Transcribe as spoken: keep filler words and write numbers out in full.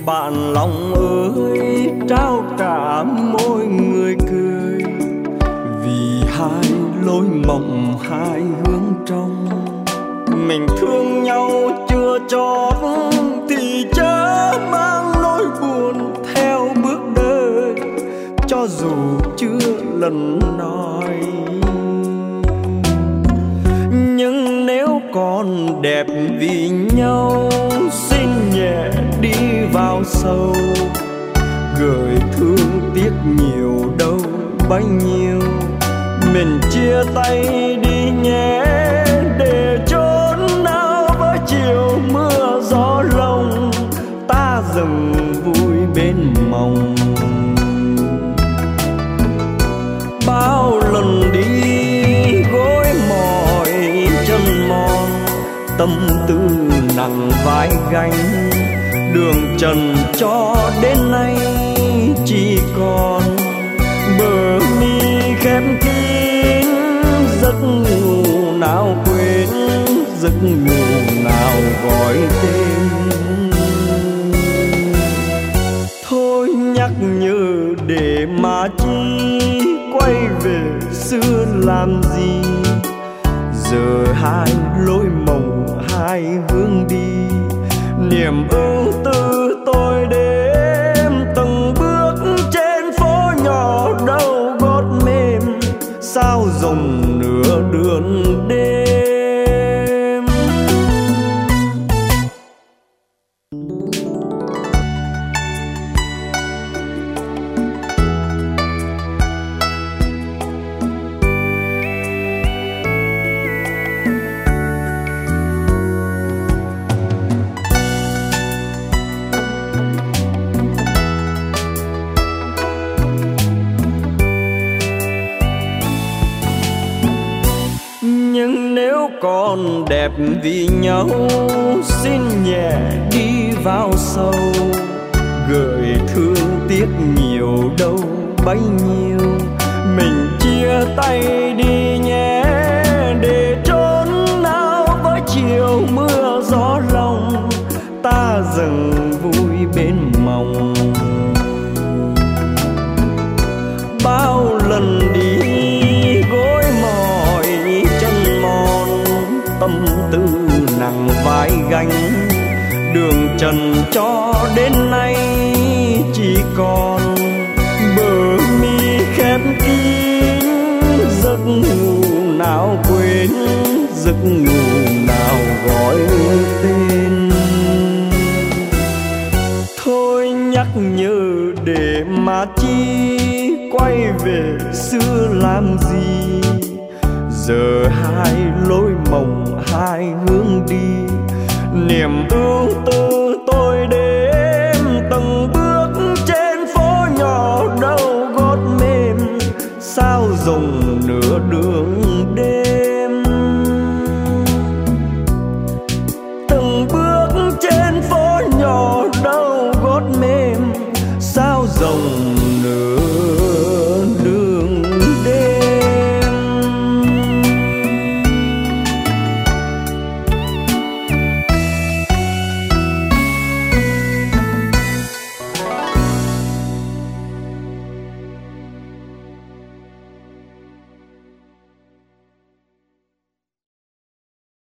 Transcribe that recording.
Bạn lòng ơi, trao cả mỗi người cười, vì hai lối mộng hai hướng trong. Mình thương nhau chưa chót thì chớ mang nỗi buồn theo bước đời, cho dù chưa lần nói. Nhưng nếu còn đẹp vì nhau, xin nhẹ đi vào sâu, gửi thương tiếc nhiều đâu bấy nhiêu. Mình chia tay đi nhé, để chốn nào với chiều mưa gió lồng, ta dừng vui bên mộng. Bao lần đi gối mỏi chân mòn, tâm tư nặng vai gánh, đường trần cho đến nay chỉ còn bờ mi khép kín. Giấc ngủ nào quên, giấc ngủ nào gọi tên. Thôi nhắc nhớ để mà chi, quay về xưa làm gì. Giờ hai lối mộng hai hướng đi, niềm ưu tư tôi đêm từng bước trên phố nhỏ đâu gót mềm, sao dòng nửa đường đêm. Còn đẹp vì nhau, xin nhẹ đi vào sâu, gửi thương tiếc nhiều đâu bấy nhiêu. Mình chia tay đi nhé, để chốn nào với chiều mưa gió lòng, ta dừng vui bên mộng. Bao lần đi gối mỏi chân mòn, tâm tư nặng vai gánh, đường trần cho đến nay chỉ còn bờ mi khép kín. Giấc ngủ nào quên, giấc ngủ nào gọi tên. Thôi nhắc nhớ để mà chi, quay về xưa làm gì. Giờ hai lối mộng hai hướng đi, niềm ưu tư tôi đêm từng bước trên phố nhỏ đâu gót mềm, sao dòng nửa đường đêm.